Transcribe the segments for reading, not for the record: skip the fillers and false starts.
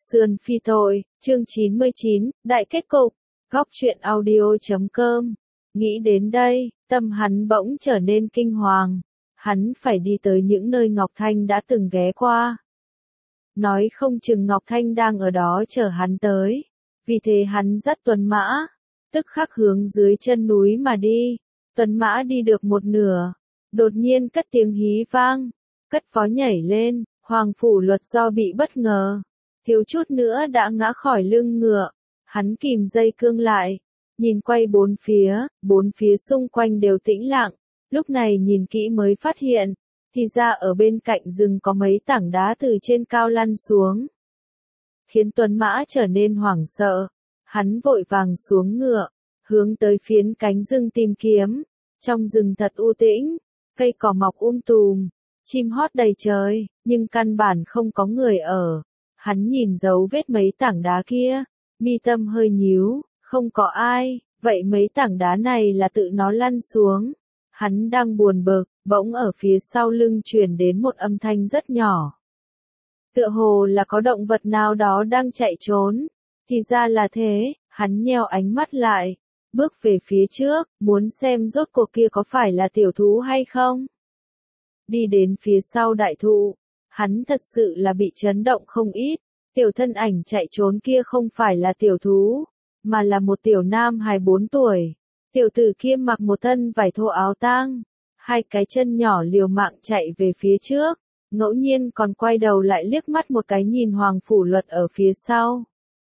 Sườn phi tội, chương 99, đại kết cục, góc truyện audio.com. Nghĩ đến đây, tâm hắn bỗng trở nên kinh hoàng. Hắn phải đi tới những nơi Ngọc Thanh đã từng ghé qua. Nói không chừng Ngọc Thanh đang ở đó chờ hắn tới. Vì thế hắn dắt tuần mã, tức khắc hướng dưới chân núi mà đi. Tuần mã đi được một nửa, đột nhiên cất tiếng hí vang, cất vó nhảy lên. Hoàng Phủ Luật do bị bất ngờ, thiếu chút nữa đã ngã khỏi lưng ngựa. Hắn kìm dây cương lại, nhìn quay bốn phía xung quanh đều tĩnh lặng. Lúc này nhìn kỹ mới phát hiện, thì ra ở bên cạnh rừng có mấy tảng đá từ trên cao lăn xuống, khiến tuần mã trở nên hoảng sợ. Hắn vội vàng xuống ngựa, hướng tới phiến cánh rừng tìm kiếm. Trong rừng thật u tĩnh, cây cỏ mọc tùm, chim hót đầy trời, nhưng căn bản không có người ở. Hắn nhìn dấu vết mấy tảng đá kia, mi tâm hơi nhíu, không có ai, vậy mấy tảng đá này là tự nó lăn xuống. Hắn đang buồn bực, bỗng ở phía sau lưng truyền đến một âm thanh rất nhỏ. Tựa hồ là có động vật nào đó đang chạy trốn. Thì ra là thế, hắn nheo ánh mắt lại, bước về phía trước, muốn xem rốt cuộc kia có phải là tiểu thú hay không. Đi đến phía sau đại thụ, hắn thật sự là bị chấn động không ít. Tiểu thân ảnh chạy trốn kia không phải là tiểu thú, mà là một tiểu nam hài 4 tuổi. Tiểu tử kia mặc một thân vải thô áo tang, hai cái chân nhỏ liều mạng chạy về phía trước, ngẫu nhiên còn quay đầu lại liếc mắt một cái nhìn Hoàng Phủ Luật ở phía sau.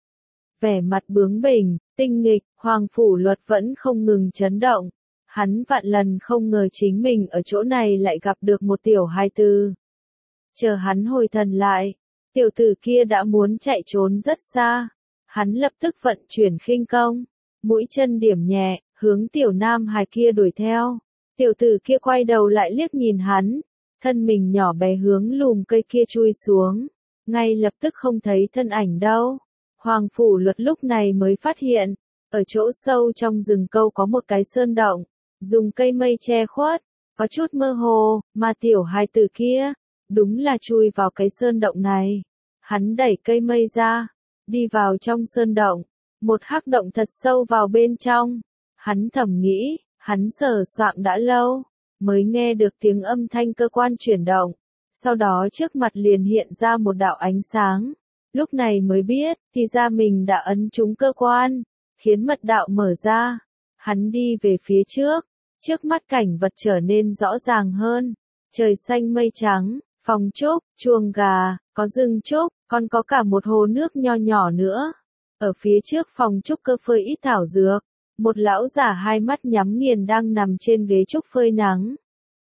Vẻ mặt bướng bỉnh, tinh nghịch, Hoàng Phủ Luật vẫn không ngừng chấn động. Hắn vạn lần không ngờ chính mình ở chỗ này lại gặp được một tiểu hài tử. Chờ hắn hồi thần lại, tiểu tử kia đã muốn chạy trốn rất xa. Hắn lập tức vận chuyển khinh công, mũi chân điểm nhẹ, hướng tiểu nam hài kia đuổi theo. Tiểu tử kia quay đầu lại liếc nhìn hắn, thân mình nhỏ bé hướng lùm cây kia chui xuống, ngay lập tức không thấy thân ảnh đâu. Hoàng Phủ Luật lúc này mới phát hiện, ở chỗ sâu trong rừng câu có một cái sơn động, dùng cây mây che khuất, có chút mơ hồ, mà tiểu hài tử kia, đúng là chui vào cái sơn động này. Hắn đẩy cây mây ra, đi vào trong sơn động, một hắc động thật sâu vào bên trong. Hắn thầm nghĩ, hắn sờ soạng đã lâu, mới nghe được tiếng âm thanh cơ quan chuyển động, sau đó trước mặt liền hiện ra một đạo ánh sáng. Lúc này mới biết, thì ra mình đã ấn trúng cơ quan, khiến mật đạo mở ra. Hắn đi về phía trước mắt cảnh vật trở nên rõ ràng hơn. Trời xanh mây trắng, phòng trúc, chuồng gà, có rừng trúc, còn có cả một hồ nước nho nhỏ nữa. Ở phía trước phòng trúc cơ phơi ít thảo dược, một lão giả hai mắt nhắm nghiền đang nằm trên ghế trúc phơi nắng.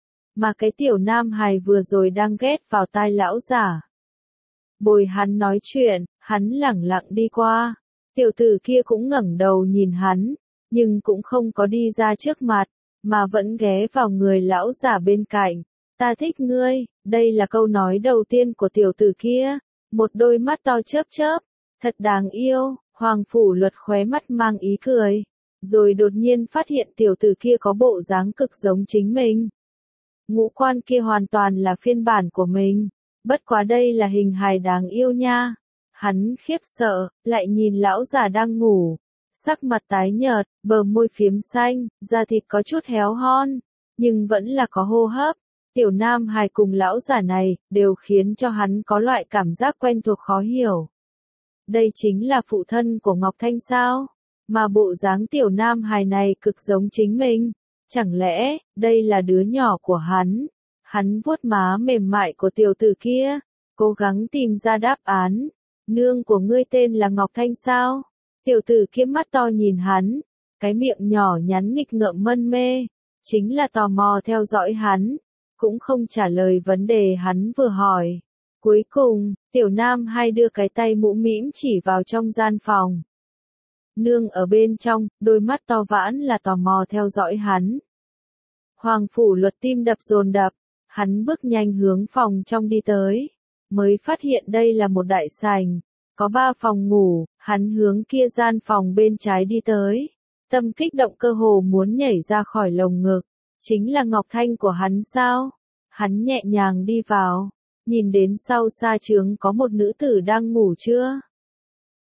Mà cái tiểu nam hài vừa rồi đang ghét vào tai lão giả. Bồi hắn nói chuyện, hắn lẳng lặng đi qua. Tiểu tử kia cũng ngẩng đầu nhìn hắn, nhưng cũng không có đi ra trước mặt, mà vẫn ghé vào người lão giả bên cạnh. Ta thích ngươi, đây là câu nói đầu tiên của tiểu tử kia. Một đôi mắt to chớp chớp, thật đáng yêu. Hoàng Phủ Luật khóe mắt mang ý cười, rồi đột nhiên phát hiện tiểu tử kia có bộ dáng cực giống chính mình. Ngũ quan kia hoàn toàn là phiên bản của mình, bất quá đây là hình hài đáng yêu nha. Hắn khiếp sợ, lại nhìn lão già đang ngủ, sắc mặt tái nhợt, bờ môi phiếm xanh, da thịt có chút héo hon, nhưng vẫn là có hô hấp. Tiểu nam hài cùng lão già này, đều khiến cho hắn có loại cảm giác quen thuộc khó hiểu. Đây chính là phụ thân của Ngọc Thanh sao? Mà bộ dáng tiểu nam hài này cực giống chính mình. Chẳng lẽ, đây là đứa nhỏ của hắn? Hắn vuốt má mềm mại của tiểu tử kia, cố gắng tìm ra đáp án. Nương của ngươi tên là Ngọc Thanh sao? Tiểu tử kia mắt to nhìn hắn, cái miệng nhỏ nhắn nghịch ngợm mân mê, chính là tò mò theo dõi hắn, cũng không trả lời vấn đề hắn vừa hỏi. Cuối cùng, tiểu nam hai đưa cái tay mũm mĩm chỉ vào trong gian phòng. Nương ở bên trong, đôi mắt to vãn là tò mò theo dõi hắn. Hoàng Phủ Luật tim đập dồn đập, hắn bước nhanh hướng phòng trong đi tới, mới phát hiện đây là một đại sảnh, có 3 phòng ngủ. Hắn hướng kia gian phòng bên trái đi tới, tâm kích động cơ hồ muốn nhảy ra khỏi lồng ngực. Chính là Ngọc Thanh của hắn sao? Hắn nhẹ nhàng đi vào, nhìn đến sau xa trướng có một nữ tử đang ngủ chưa?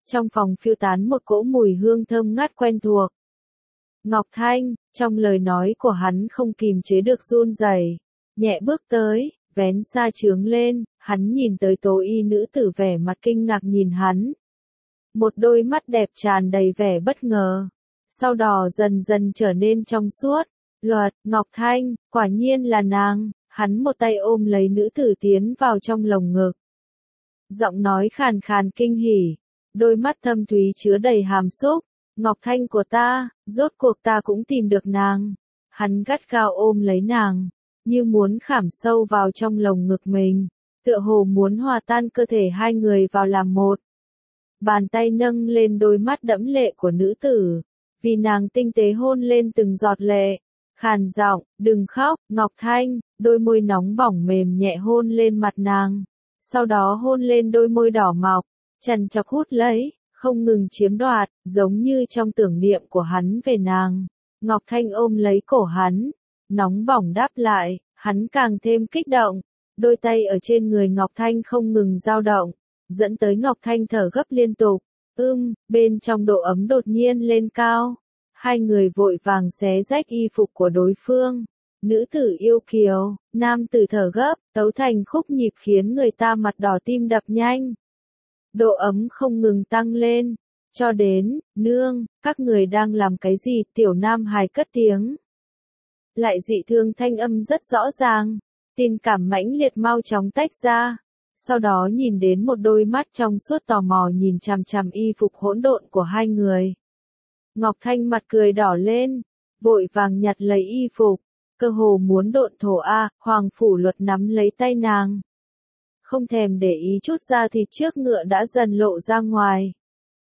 Trong phòng phiêu tán một cỗ mùi hương thơm ngát quen thuộc. Ngọc Thanh, trong lời nói của hắn không kìm chế được run rẩy, nhẹ bước tới, vén sa trướng lên, hắn nhìn tới tố y nữ tử vẻ mặt kinh ngạc nhìn hắn. Một đôi mắt đẹp tràn đầy vẻ bất ngờ, sau đó dần dần trở nên trong suốt. Luật, Ngọc Thanh, quả nhiên là nàng, hắn một tay ôm lấy nữ tử tiến vào trong lồng ngực. Giọng nói khàn khàn kinh hỉ, đôi mắt thâm thúy chứa đầy hàm xúc. Ngọc Thanh của ta, rốt cuộc ta cũng tìm được nàng. Hắn gắt gao ôm lấy nàng, như muốn khảm sâu vào trong lồng ngực mình, tựa hồ muốn hòa tan cơ thể hai người vào làm một. Bàn tay nâng lên đôi mắt đẫm lệ của nữ tử, vì nàng tinh tế hôn lên từng giọt lệ. Khàn giọng, đừng khóc, Ngọc Thanh, đôi môi nóng bỏng mềm nhẹ hôn lên mặt nàng, sau đó hôn lên đôi môi đỏ mọng, chằn chọc hút lấy, không ngừng chiếm đoạt, giống như trong tưởng niệm của hắn về nàng. Ngọc Thanh ôm lấy cổ hắn, nóng bỏng đáp lại, hắn càng thêm kích động, đôi tay ở trên người Ngọc Thanh không ngừng dao động, dẫn tới Ngọc Thanh thở gấp liên tục. Bên trong độ ấm đột nhiên lên cao. Hai người vội vàng xé rách y phục của đối phương. Nữ tử yêu kiều, nam tử thở gấp, tấu thành khúc nhịp khiến người ta mặt đỏ tim đập nhanh. Độ ấm không ngừng tăng lên, cho đến, nương, các người đang làm cái gì? Tiểu Nam Hải cất tiếng. Lại dị thương thanh âm rất rõ ràng, tình cảm mãnh liệt mau chóng tách ra. Sau đó nhìn đến một đôi mắt trong suốt tò mò nhìn chằm chằm y phục hỗn độn của hai người. Ngọc Thanh mặt cười đỏ lên, vội vàng nhặt lấy y phục, cơ hồ muốn độn thổ Hoàng Phủ Luật nắm lấy tay nàng. Không thèm để ý chút da thịt trước ngựa đã dần lộ ra ngoài.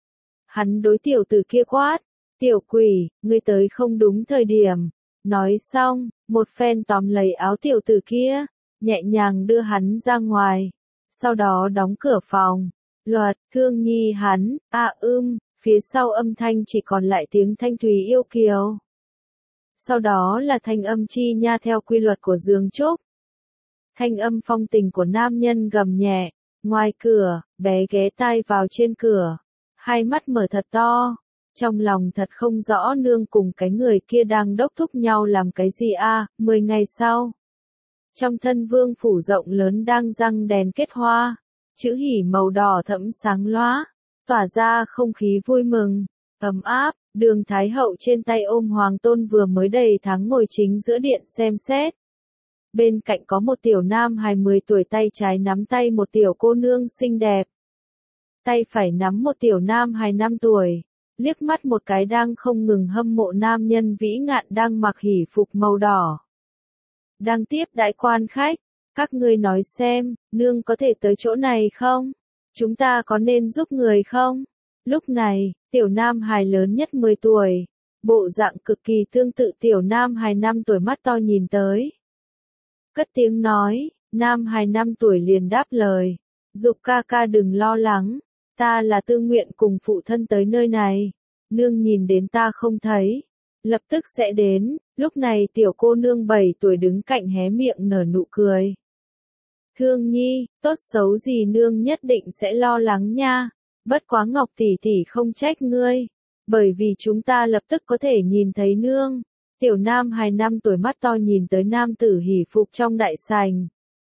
Hắn đối tiểu tử kia quát, tiểu quỷ, ngươi tới không đúng thời điểm. Nói xong, một phen tóm lấy áo tiểu tử kia, nhẹ nhàng đưa hắn ra ngoài, sau đó đóng cửa phòng. Luật, Thương Nhi hắn, phía sau âm thanh chỉ còn lại tiếng thanh thúy yêu kiều. Sau đó là thanh âm chi nha theo quy luật của giường trúc. Thanh âm phong tình của nam nhân gầm nhẹ, ngoài cửa, bé ghé tai vào trên cửa, hai mắt mở thật to, trong lòng thật không rõ nương cùng cái người kia đang đốc thúc nhau làm cái gì 10 ngày sau. Trong thân vương phủ rộng lớn đang răng đèn kết hoa, chữ hỉ màu đỏ thẫm sáng lóa, tỏa ra không khí vui mừng, ấm áp. Đường Thái Hậu trên tay ôm Hoàng Tôn vừa mới đầy tháng ngồi chính giữa điện xem xét. Bên cạnh có một tiểu nam hài 10 tuổi, tay trái nắm tay một tiểu cô nương xinh đẹp. Tay phải nắm một tiểu nam hài 5 tuổi, liếc mắt một cái đang không ngừng hâm mộ nam nhân vĩ ngạn đang mặc hỉ phục màu đỏ. Đang tiếp đãi quan khách, các ngươi nói xem, nương có thể tới chỗ này không? Chúng ta có nên giúp người không? Lúc này, tiểu nam hài lớn nhất 10 tuổi, bộ dạng cực kỳ tương tự tiểu nam hài 5 tuổi mắt to nhìn tới. Cất tiếng nói, nam hài 5 tuổi liền đáp lời, dục ca ca đừng lo lắng, ta là Tư Nguyện cùng phụ thân tới nơi này, nương nhìn đến ta không thấy, lập tức sẽ đến. Lúc này tiểu cô nương 7 tuổi đứng cạnh hé miệng nở nụ cười. Thương Nhi, tốt xấu gì nương nhất định sẽ lo lắng nha. Bất quá Ngọc tỷ tỷ không trách ngươi, bởi vì chúng ta lập tức có thể nhìn thấy nương. Tiểu nam hài 5 tuổi mắt to nhìn tới nam tử hỉ phục trong đại sảnh.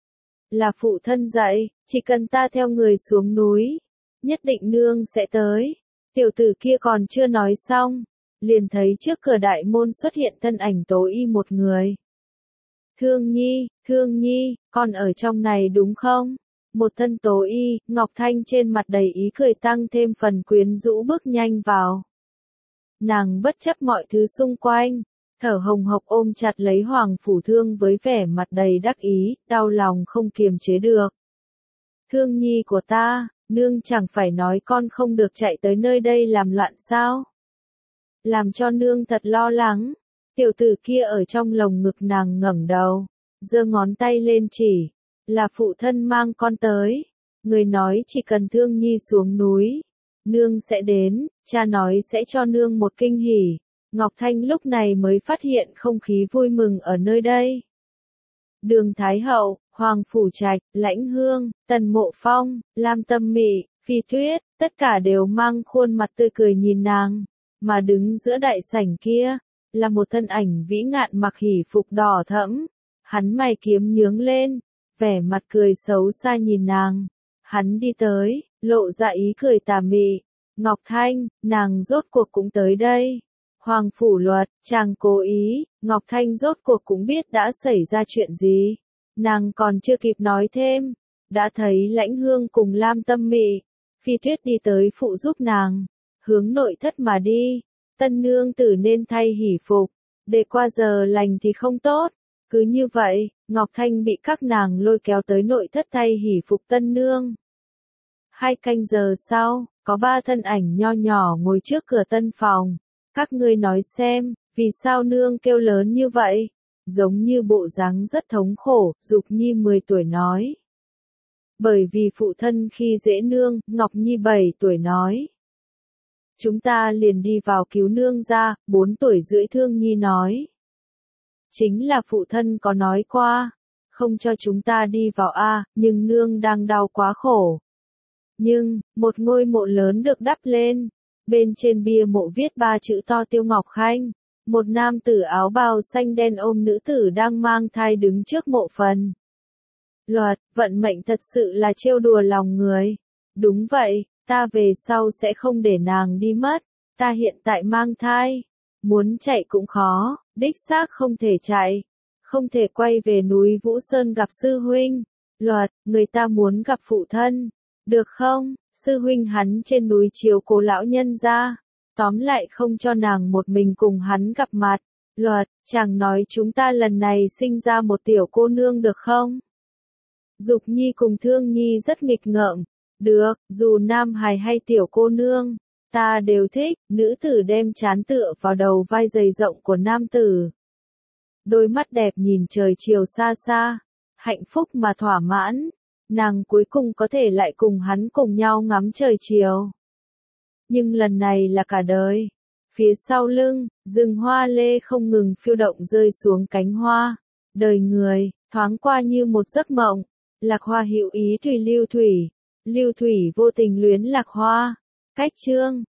Là phụ thân dạy, chỉ cần ta theo người xuống núi, nhất định nương sẽ tới. Tiểu tử kia còn chưa nói xong, liền thấy trước cửa đại môn xuất hiện thân ảnh Tố Y một người. Thương Nhi, con ở trong này đúng không? Một thân Tố Y, Ngọc Thanh trên mặt đầy ý cười tăng thêm phần quyến rũ bước nhanh vào. Nàng bất chấp mọi thứ xung quanh, thở hồng hộc ôm chặt lấy Hoàng Phủ Thương với vẻ mặt đầy đắc ý, đau lòng không kiềm chế được. Thương Nhi của ta, nương chẳng phải nói con không được chạy tới nơi đây làm loạn sao? Làm cho nương thật lo lắng. Tiểu tử kia ở trong lồng ngực nàng ngẩng đầu, giơ ngón tay lên chỉ, là phụ thân mang con tới. Người nói chỉ cần Thương Nhi xuống núi, nương sẽ đến, cha nói sẽ cho nương một kinh hỉ. Ngọc Thanh lúc này mới phát hiện không khí vui mừng ở nơi đây. Đường Thái Hậu, Hoàng Phủ Trạch, Lãnh Hương, Tần Mộ Phong, Lam Tâm Mị, Phi Tuyết, tất cả đều mang khuôn mặt tươi cười nhìn nàng, mà đứng giữa đại sảnh kia, là một thân ảnh vĩ ngạn mặc hỉ phục đỏ thẫm, hắn mày kiếm nhướng lên, vẻ mặt cười xấu xa nhìn nàng, hắn đi tới, lộ ra ý cười tà mị, Ngọc Thanh, nàng rốt cuộc cũng tới đây. Hoàng Phủ Luật, chàng cố ý, Ngọc Thanh rốt cuộc cũng biết đã xảy ra chuyện gì. Nàng còn chưa kịp nói thêm, đã thấy Lãnh Hương cùng Lam Tâm Mị, Phi Tuyết đi tới phụ giúp nàng, hướng nội thất mà đi. Tân nương tử nên thay hỉ phục, để qua giờ lành thì không tốt. Cứ như vậy, Ngọc Thanh bị các nàng lôi kéo tới nội thất thay hỉ phục tân nương. 2 canh giờ sau, có 3 thân ảnh nho nhỏ ngồi trước cửa tân phòng. Các ngươi nói xem, vì sao nương kêu lớn như vậy? Giống như bộ dáng rất thống khổ, Dục Nhi 10 tuổi nói. Bởi vì phụ thân khi dễ nương, Ngọc Nhi 7 tuổi nói. Chúng ta liền đi vào cứu nương ra, 4 tuổi rưỡi Thương Nhi nói. Chính là phụ thân có nói qua, không cho chúng ta đi vào nhưng nương đang đau quá khổ. Nhưng, một ngôi mộ lớn được đắp lên, bên trên bia mộ viết 3 chữ to Tiêu Ngọc Khanh, một nam tử áo bào xanh đen ôm nữ tử đang mang thai đứng trước mộ phần. Luật, vận mệnh thật sự là trêu đùa lòng người. Đúng vậy, ta về sau sẽ không để nàng đi mất, ta hiện tại mang thai, muốn chạy cũng khó, đích xác không thể chạy, không thể quay về núi Vũ Sơn gặp sư huynh. Luật, người ta muốn gặp phụ thân, được không? Sư huynh hắn trên núi chiếu cố lão nhân ra, tóm lại không cho nàng một mình cùng hắn gặp mặt. Luật, chàng nói chúng ta lần này sinh ra một tiểu cô nương được không? Dục Nhi cùng Thương Nhi rất nghịch ngợm. Được, dù nam hài hay tiểu cô nương, ta đều thích. Nữ tử đem trán tựa vào đầu vai dày rộng của nam tử. Đôi mắt đẹp nhìn trời chiều xa xa, hạnh phúc mà thỏa mãn. Nàng cuối cùng có thể lại cùng hắn cùng nhau ngắm trời chiều. Nhưng lần này là cả đời. Phía sau lưng, rừng hoa lê không ngừng phiêu động rơi xuống cánh hoa. Đời người, thoáng qua như một giấc mộng. Lạc Hoa hữu ý thủy Lưu Thủy. Lưu Thủy vô tình luyến Lạc Hoa. Cách chương